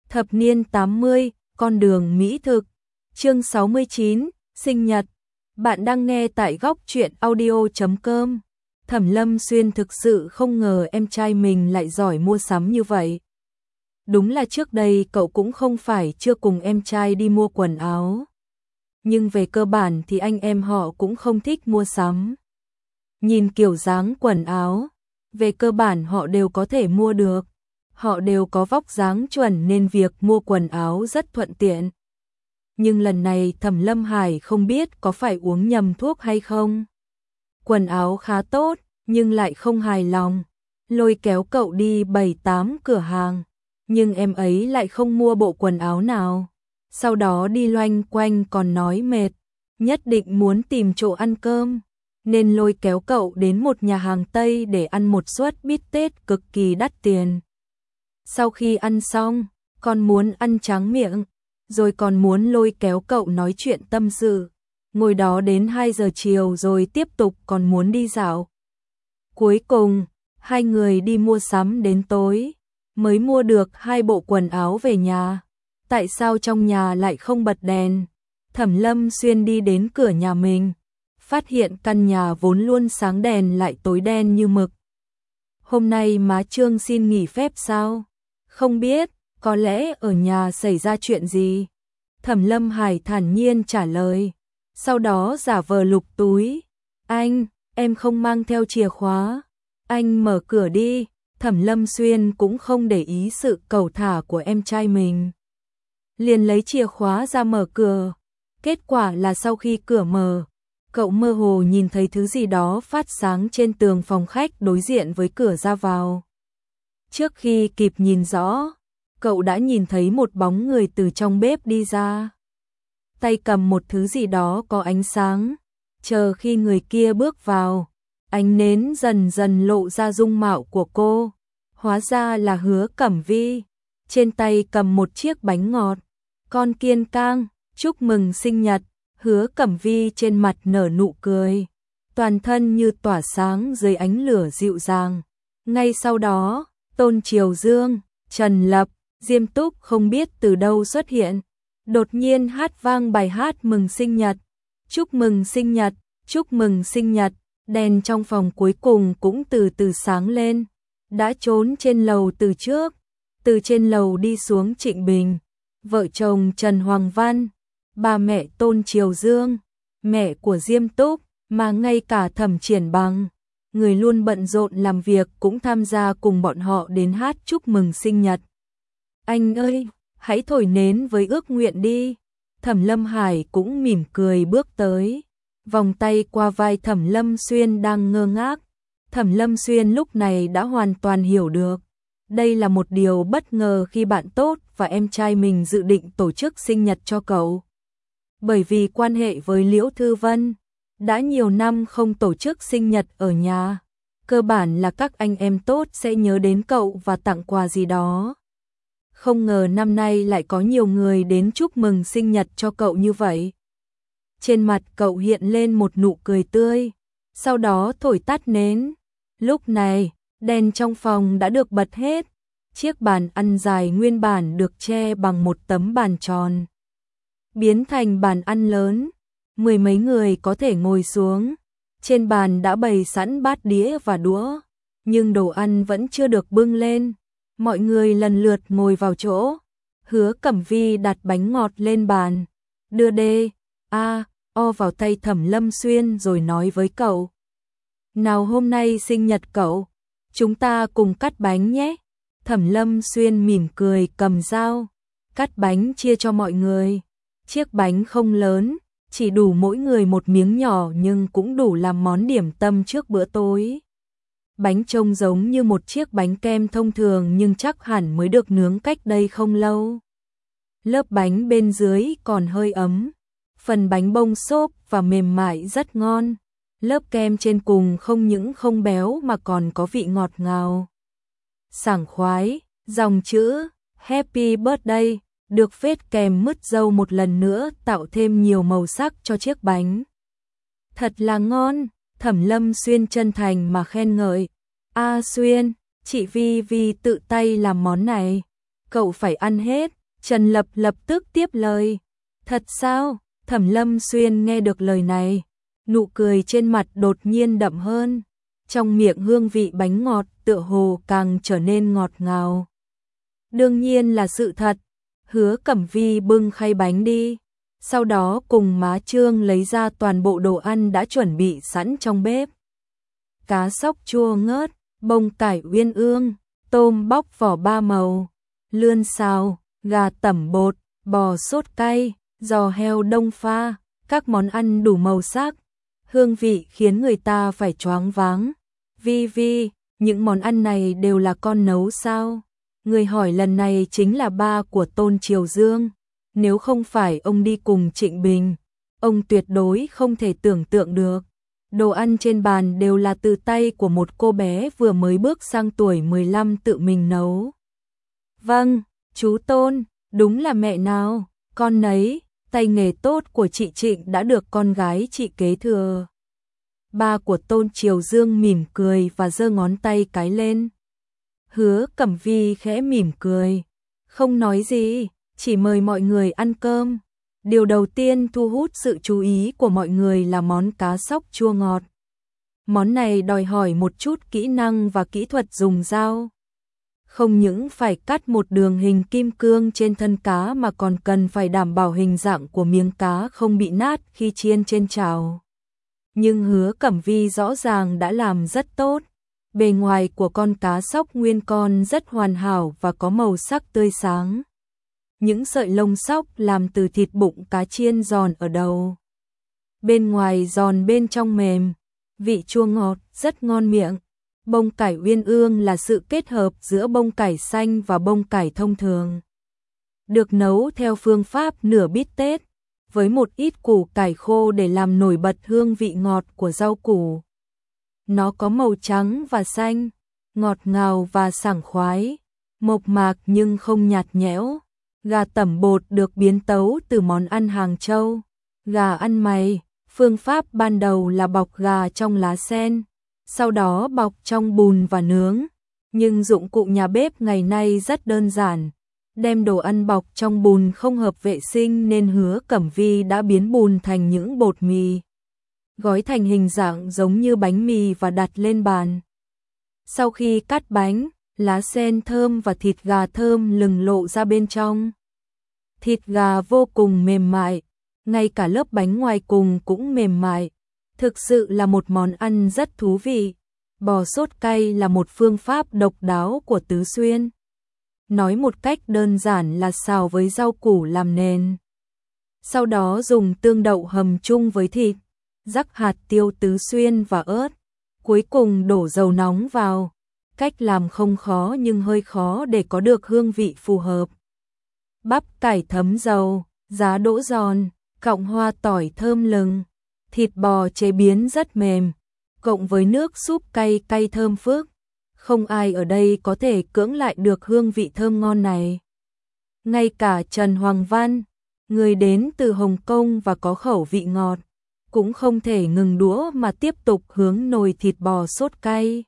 Thập niên 80, con đường mỹ thực. Chương 69, sinh nhật. Bạn đang nghe tại góc truyện audio.com. Thẩm Lâm Xuyên thực sự không ngờ em trai mình lại giỏi mua sắm như vậy. Đúng là trước đây cậu cũng không phải chưa cùng em trai đi mua quần áo. Nhưng về cơ bản thì anh em họ cũng không thích mua sắm. Nhìn kiểu dáng quần áo, về cơ bản họ đều có thể mua được. Họ đều có vóc dáng chuẩn nên việc mua quần áo rất thuận tiện. Nhưng lần này Thẩm Lâm Hải không biết có phải uống nhầm thuốc hay không. Quần áo khá tốt, nhưng lại không hài lòng. Lôi kéo cậu đi 7-8 cửa hàng, nhưng em ấy lại không mua bộ quần áo nào. Sau đó đi loanh quanh còn nói mệt, nhất định muốn tìm chỗ ăn cơm, nên lôi kéo cậu đến một nhà hàng Tây để ăn một suất bít tết cực kỳ đắt tiền. Sau khi ăn xong, còn muốn ăn tráng miệng, rồi còn muốn lôi kéo cậu nói chuyện tâm sự. Ngồi đó đến 2 giờ chiều rồi tiếp tục còn muốn đi dạo. Cuối cùng, hai người đi mua sắm đến tối, mới mua được 2 bộ quần áo về nhà. Tại sao trong nhà lại không bật đèn? Thẩm Lâm Xuyên đi đến cửa nhà mình, phát hiện căn nhà vốn luôn sáng đèn lại tối đen như mực. Hôm nay má Trương xin nghỉ phép sao? Không biết, có lẽ ở nhà xảy ra chuyện gì? Thẩm Lâm Hải thản nhiên trả lời, sau đó giả vờ lục túi. Anh, em không mang theo chìa khóa. Anh mở cửa đi. Thẩm Lâm Xuyên cũng không để ý sự cẩu thả của em trai mình, liền lấy chìa khóa ra mở cửa. Kết quả là sau khi cửa mở, cậu mơ hồ nhìn thấy thứ gì đó phát sáng trên tường phòng khách đối diện với cửa ra vào. Trước khi kịp nhìn rõ, cậu đã nhìn thấy một bóng người từ trong bếp đi ra, tay cầm một thứ gì đó có ánh sáng. Chờ khi người kia bước vào, ánh nến dần dần lộ ra dung mạo của cô. Hóa ra là Hứa Cẩm Vi, trên tay cầm một chiếc bánh ngọt. Con Kiên Cang, chúc mừng sinh nhật. Hứa Cẩm Vi trên mặt nở nụ cười, toàn thân như tỏa sáng dưới ánh lửa dịu dàng. Ngay sau đó, Tôn Triều Dương, Trần Lập, Diêm Túc không biết từ đâu xuất hiện, đột nhiên hát vang bài hát mừng sinh nhật. Chúc mừng sinh nhật, chúc mừng sinh nhật. Đèn trong phòng cuối cùng cũng từ từ sáng lên. Đã trốn trên lầu từ trước, từ trên lầu đi xuống Trịnh Bình, vợ chồng Trần Hoàng Văn, bà mẹ Tôn Triều Dương, mẹ của Diêm Túc, mà ngay cả Thẩm Triển Bằng, người luôn bận rộn làm việc, cũng tham gia cùng bọn họ đến hát chúc mừng sinh nhật. Anh ơi, hãy thổi nến với ước nguyện đi. Thẩm Lâm Hải cũng mỉm cười bước tới, vòng tay qua vai Thẩm Lâm Xuyên đang ngơ ngác. Thẩm Lâm Xuyên lúc này đã hoàn toàn hiểu được, đây là một điều bất ngờ khi bạn tốt và em trai mình dự định tổ chức sinh nhật cho cậu. Bởi vì quan hệ với Liễu Thư Vân, đã nhiều năm không tổ chức sinh nhật ở nhà, cơ bản là các anh em tốt sẽ nhớ đến cậu và tặng quà gì đó. Không ngờ năm nay lại có nhiều người đến chúc mừng sinh nhật cho cậu như vậy. Trên mặt cậu hiện lên một nụ cười tươi, sau đó thổi tắt nến. Lúc này, đèn trong phòng đã được bật hết. Chiếc bàn ăn dài nguyên bản được che bằng một tấm bàn tròn, biến thành bàn ăn lớn, 10 mấy người có thể ngồi xuống. Trên bàn đã bày sẵn bát đĩa và đũa, nhưng đồ ăn vẫn chưa được bưng lên. Mọi người lần lượt ngồi vào chỗ. Hứa Cẩm Vi đặt bánh ngọt lên bàn, đưa đê, o vào tay Thẩm Lâm Xuyên rồi nói với cậu. Nào hôm nay sinh nhật cậu, chúng ta cùng cắt bánh nhé. Thẩm Lâm Xuyên mỉm cười cầm dao, cắt bánh chia cho mọi người. Chiếc bánh không lớn, chỉ đủ mỗi người một miếng nhỏ nhưng cũng đủ làm món điểm tâm trước bữa tối. Bánh trông giống như một chiếc bánh kem thông thường nhưng chắc hẳn mới được nướng cách đây không lâu. Lớp bánh bên dưới còn hơi ấm, phần bánh bông xốp và mềm mại rất ngon. Lớp kem trên cùng không những không béo mà còn có vị ngọt ngào, sảng khoái. Dòng chữ Happy Birthday được phết kèm mứt dâu một lần nữa tạo thêm nhiều màu sắc cho chiếc bánh. Thật là ngon, Thẩm Lâm Xuyên chân thành mà khen ngợi. Xuyên, chị Vi Vi tự tay làm món này, cậu phải ăn hết. Trần Lập lập tức tiếp lời. Thật sao? Thẩm Lâm Xuyên nghe được lời này, nụ cười trên mặt đột nhiên đậm hơn. Trong miệng hương vị bánh ngọt tựa hồ càng trở nên ngọt ngào. Đương nhiên là sự thật. Hứa Cẩm Vi bưng khay bánh đi, sau đó cùng má Trương lấy ra toàn bộ đồ ăn đã chuẩn bị sẵn trong bếp. Cá sóc chua ngớt, bông cải uyên ương, tôm bóc vỏ 3 màu, lươn xào, gà tẩm bột, bò sốt cay, giò heo đông pha, các món ăn đủ màu sắc, hương vị khiến người ta phải choáng váng. Vi, những món ăn này đều là con nấu sao? Người hỏi lần này chính là ba của Tôn Triều Dương. Nếu không phải ông đi cùng Trịnh Bình, ông tuyệt đối không thể tưởng tượng được. Đồ ăn trên bàn đều là từ tay của một cô bé vừa mới bước sang tuổi 15 tự mình nấu. Vâng, chú Tôn, đúng là mẹ nào, con nấy, tay nghề tốt của chị Trịnh đã được con gái chị kế thừa. Ba của Tôn Triều Dương mỉm cười và giơ ngón tay cái lên. Hứa Cẩm Vi khẽ mỉm cười, không nói gì, chỉ mời mọi người ăn cơm. Điều đầu tiên thu hút sự chú ý của mọi người là món cá sóc chua ngọt. Món này đòi hỏi một chút kỹ năng và kỹ thuật dùng dao. Không những phải cắt một đường hình kim cương trên thân cá mà còn cần phải đảm bảo hình dạng của miếng cá không bị nát khi chiên trên chảo. Nhưng Hứa Cẩm Vi rõ ràng đã làm rất tốt. Bề ngoài của con cá sóc nguyên con rất hoàn hảo và có màu sắc tươi sáng. Những sợi lông sóc làm từ thịt bụng cá chiên giòn ở đầu. Bên ngoài giòn bên trong mềm, vị chua ngọt, rất ngon miệng. Bông cải uyên ương là sự kết hợp giữa bông cải xanh và bông cải thông thường. Được nấu theo phương pháp nửa bít tết, với một ít củ cải khô để làm nổi bật hương vị ngọt của rau củ. Nó có màu trắng và xanh, ngọt ngào và sảng khoái, mộc mạc nhưng không nhạt nhẽo. Gà tẩm bột được biến tấu từ món ăn Hàng Châu. Gà ăn mày, phương pháp ban đầu là bọc gà trong lá sen, sau đó bọc trong bùn và nướng. Nhưng dụng cụ nhà bếp ngày nay rất đơn giản. Đem đồ ăn bọc trong bùn không hợp vệ sinh nên Hứa Cẩm Vi đã biến bùn thành những bột mì. Gói thành hình dạng giống như bánh mì và đặt lên bàn. Sau khi cắt bánh, lá sen thơm và thịt gà thơm lừng lộ ra bên trong. Thịt gà vô cùng mềm mại, ngay cả lớp bánh ngoài cùng cũng mềm mại. Thực sự là một món ăn rất thú vị. Bò sốt cay là một phương pháp độc đáo của Tứ Xuyên. Nói một cách đơn giản là xào với rau củ làm nền. Sau đó dùng tương đậu hầm chung với thịt, rắc hạt tiêu Tứ Xuyên và ớt. Cuối cùng đổ dầu nóng vào. Cách làm không khó nhưng hơi khó để có được hương vị phù hợp. Bắp cải thấm dầu, giá đỗ giòn, cọng hoa tỏi thơm lừng, thịt bò chế biến rất mềm, cộng với nước súp cay cay thơm phức. Không ai ở đây có thể cưỡng lại được hương vị thơm ngon này. Ngay cả Trần Hoàng Văn, người đến từ Hồng Kông và có khẩu vị ngọt, cũng không thể ngừng đũa mà tiếp tục hướng nồi thịt bò sốt cay.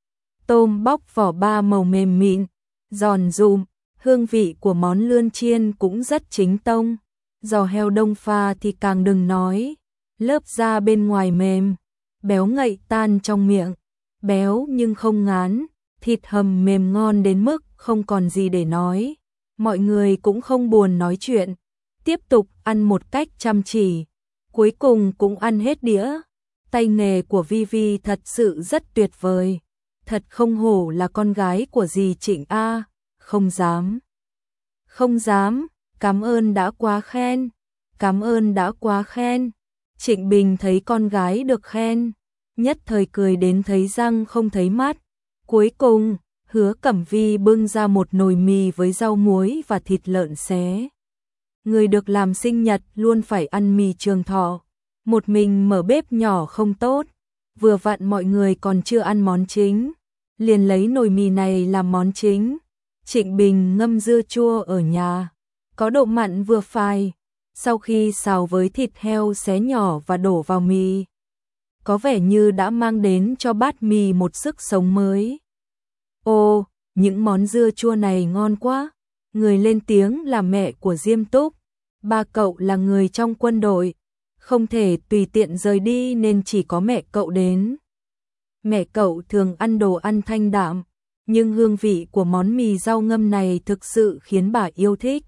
Tôm bóc vỏ 3 màu mềm mịn, giòn rụm, hương vị của món lươn chiên cũng rất chính tông. Giò heo đông pha thì càng đừng nói, lớp da bên ngoài mềm, béo ngậy tan trong miệng, béo nhưng không ngán, thịt hầm mềm ngon đến mức không còn gì để nói. Mọi người cũng không buồn nói chuyện, tiếp tục ăn một cách chăm chỉ, cuối cùng cũng ăn hết đĩa. Tay nghề của Vi thật sự rất tuyệt vời, thật không hổ là con gái của dì Trịnh a. Không dám. Không dám, cảm ơn đã quá khen. Cảm ơn đã quá khen. Trịnh Bình thấy con gái được khen, nhất thời cười đến thấy răng không thấy mắt. Cuối cùng, Hứa Cẩm Vi bưng ra một nồi mì với rau muối và thịt lợn xé. Người được làm sinh nhật luôn phải ăn mì trường thọ. Một mình mở bếp nhỏ không tốt. Vừa vặn mọi người còn chưa ăn món chính, liền lấy nồi mì này làm món chính. Trịnh Bình ngâm dưa chua ở nhà, có độ mặn vừa phải. Sau khi xào với thịt heo xé nhỏ và đổ vào mì, có vẻ như đã mang đến cho bát mì một sức sống mới. Ồ, những món dưa chua này ngon quá. Người lên tiếng là mẹ của Diêm Túc. Ba cậu là người trong quân đội, không thể tùy tiện rời đi nên chỉ có mẹ cậu đến. Mẹ cậu thường ăn đồ ăn thanh đạm, nhưng hương vị của món mì rau ngâm này thực sự khiến bà yêu thích.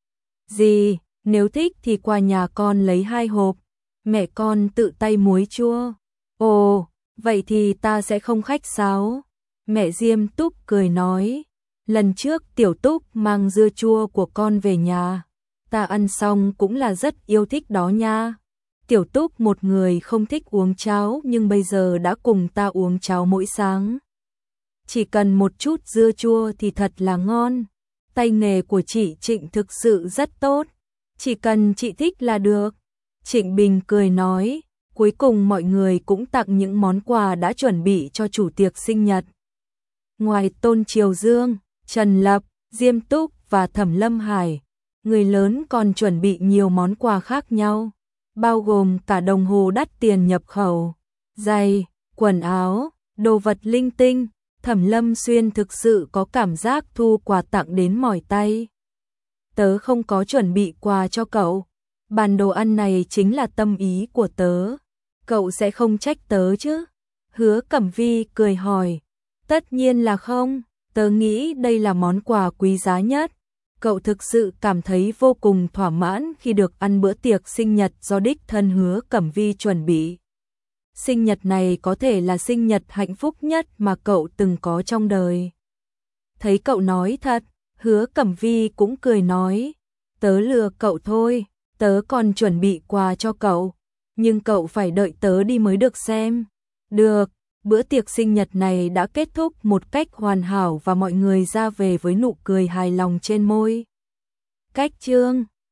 Dì, nếu thích thì qua nhà con lấy 2 hộp, mẹ con tự tay muối chua. Ồ, vậy thì ta sẽ không khách sáo. Mẹ Diêm Túc cười nói, lần trước Tiểu Túc mang dưa chua của con về nhà, ta ăn xong cũng là rất yêu thích đó nha. Tiểu Túc một người không thích uống cháo nhưng bây giờ đã cùng ta uống cháo mỗi sáng. Chỉ cần một chút dưa chua thì thật là ngon. Tay nghề của chị Trịnh thực sự rất tốt, chỉ cần chị thích là được. Trịnh Bình cười nói, cuối cùng mọi người cũng tặng những món quà đã chuẩn bị cho chủ tiệc sinh nhật. Ngoài Tôn Triều Dương, Trần Lập, Diêm Túc và Thẩm Lâm Hải, người lớn còn chuẩn bị nhiều món quà khác nhau, bao gồm cả đồng hồ đắt tiền nhập khẩu, giày, quần áo, đồ vật linh tinh. Thẩm Lâm Xuyên thực sự có cảm giác thu quà tặng đến mỏi tay. Tớ không có chuẩn bị quà cho cậu, bàn đồ ăn này chính là tâm ý của tớ, cậu sẽ không trách tớ chứ? Hứa Cẩm Vi cười hỏi, tất nhiên là không, tớ nghĩ đây là món quà quý giá nhất. Cậu thực sự cảm thấy vô cùng thỏa mãn khi được ăn bữa tiệc sinh nhật do đích thân Hứa Cẩm Vi chuẩn bị. Sinh nhật này có thể là sinh nhật hạnh phúc nhất mà cậu từng có trong đời. Thấy cậu nói thật, Hứa Cẩm Vi cũng cười nói, tớ lừa cậu thôi, tớ còn chuẩn bị quà cho cậu, nhưng cậu phải đợi tớ đi mới được xem. Được, bữa tiệc sinh nhật này đã kết thúc một cách hoàn hảo và mọi người ra về với nụ cười hài lòng trên môi. Cách chương